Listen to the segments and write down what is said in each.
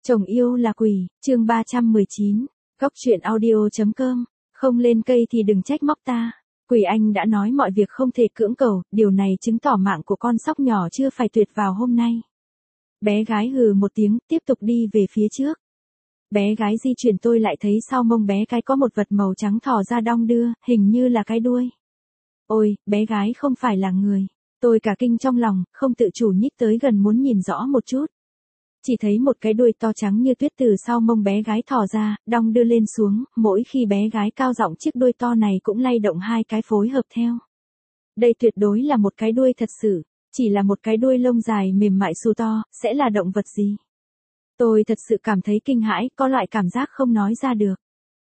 Chồng yêu là quỷ, chương 319, góc truyện audio.com, không lên cây thì đừng trách móc ta. Quỷ Anh đã nói mọi việc không thể cưỡng cầu, điều này chứng tỏ mạng của con sóc nhỏ chưa phải tuyệt vào hôm nay. Bé gái hừ một tiếng, tiếp tục đi về phía trước. Bé gái di chuyển tôi lại thấy sau mông bé cái có một vật màu trắng thò ra đong đưa, hình như là cái đuôi. Ôi, bé gái không phải là người. Tôi cả kinh trong lòng, không tự chủ nhích tới gần muốn nhìn rõ một chút. Chỉ thấy một cái đuôi to trắng như tuyết từ sau mông bé gái thò ra, đong đưa lên xuống, mỗi khi bé gái cao giọng chiếc đuôi to này cũng lay động hai cái phối hợp theo. Đây tuyệt đối là một cái đuôi thật sự, chỉ là một cái đuôi lông dài mềm mại xù to, sẽ là động vật gì? Tôi thật sự cảm thấy kinh hãi, có loại cảm giác không nói ra được.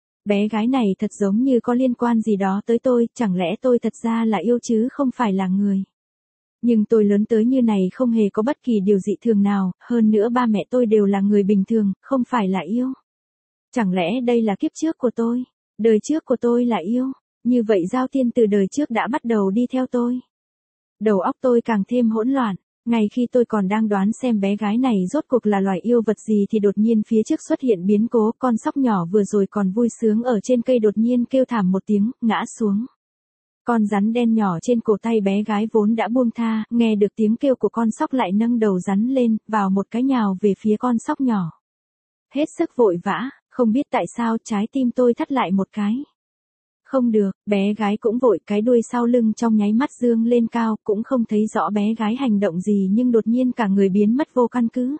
Bé gái này thật giống như có liên quan gì đó tới tôi, chẳng lẽ tôi thật ra là yêu chứ không phải là người. Nhưng tôi lớn tới như này không hề có bất kỳ điều dị thường nào, hơn nữa ba mẹ tôi đều là người bình thường, không phải là yêu. Chẳng lẽ đây là kiếp trước của tôi? Đời trước của tôi là yêu, như vậy giao tiên từ đời trước đã bắt đầu đi theo tôi. Đầu óc tôi càng thêm hỗn loạn, ngay khi tôi còn đang đoán xem bé gái này rốt cuộc là loài yêu vật gì thì đột nhiên phía trước xuất hiện biến cố, con sóc nhỏ vừa rồi còn vui sướng ở trên cây đột nhiên kêu thảm một tiếng, ngã xuống. Con rắn đen nhỏ trên cổ tay bé gái vốn đã buông tha, nghe được tiếng kêu của con sóc lại nâng đầu rắn lên, vào một cái nhào về phía con sóc nhỏ. Hết sức vội vã, không biết tại sao trái tim tôi thắt lại một cái. Không được, bé gái cũng vội, cái đuôi sau lưng trong nháy mắt dương lên cao, cũng không thấy rõ bé gái hành động gì nhưng đột nhiên cả người biến mất vô căn cứ.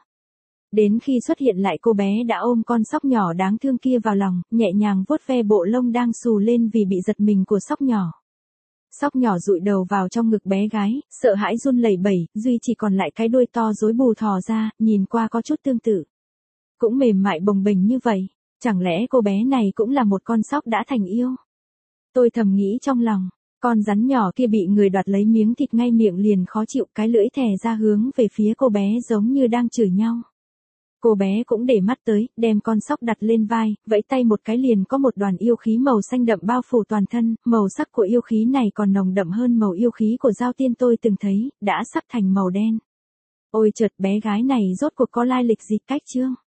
Đến khi xuất hiện lại cô bé đã ôm con sóc nhỏ đáng thương kia vào lòng, nhẹ nhàng vuốt ve bộ lông đang xù lên vì bị giật mình của sóc nhỏ. Sóc nhỏ dụi đầu vào trong ngực bé gái, sợ hãi run lẩy bẩy, duy chỉ còn lại cái đuôi to rối bù thò ra, nhìn qua có chút tương tự. Cũng mềm mại bồng bềnh như vậy, chẳng lẽ cô bé này cũng là một con sóc đã thành yêu? Tôi thầm nghĩ trong lòng, con rắn nhỏ kia bị người đoạt lấy miếng thịt ngay miệng liền khó chịu, cái lưỡi thè ra hướng về phía cô bé giống như đang chửi nhau. Cô bé cũng để mắt tới, đem con sóc đặt lên vai, vẫy tay một cái liền có một đoàn yêu khí màu xanh đậm bao phủ toàn thân, màu sắc của yêu khí này còn nồng đậm hơn màu yêu khí của giao tiên tôi từng thấy, đã sắc thành màu đen. Ôi chợt bé gái này rốt cuộc có lai lịch gì cách chương.